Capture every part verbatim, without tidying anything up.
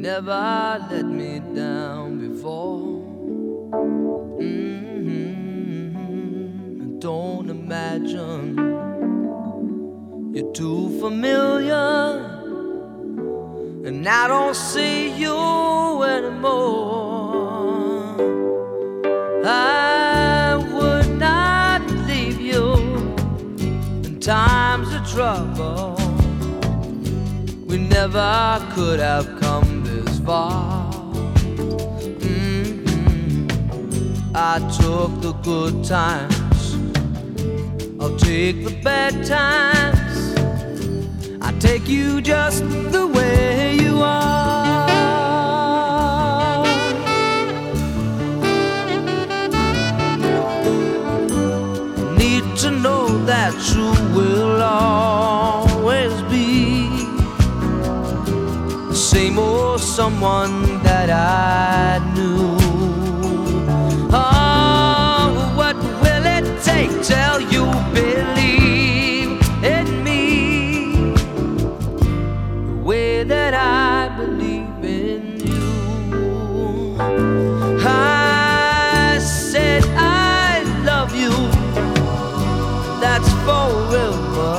never let me down before. Mm-hmm. Don't imagine you're too familiar, and I don't see you anymore. I would not leave you in times of trouble. We never could have come this far. Mm-hmm. I took the good times, I'll take the bad times. I take you just the way you are. Need to know that you will always be the same old someone that I knew. Oh, what will it take till you believe in me the way that I believe in you? I said I love you, that's forever.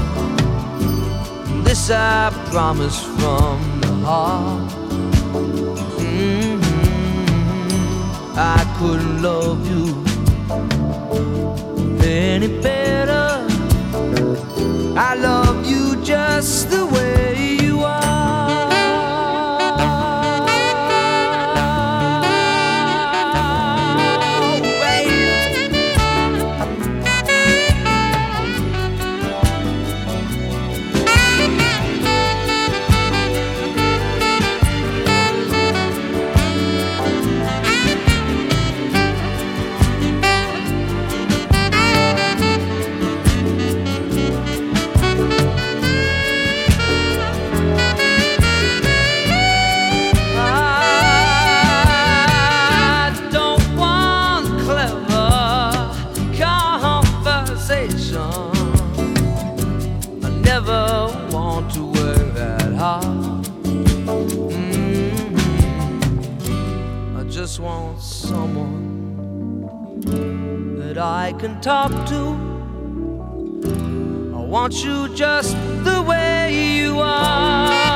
This I promise from the heart. Mm-hmm. I couldn't love you any better. I love you just the way you are. I never want to work that hard. Mm-hmm. I just want someone that I can talk to. I want you just the way you are.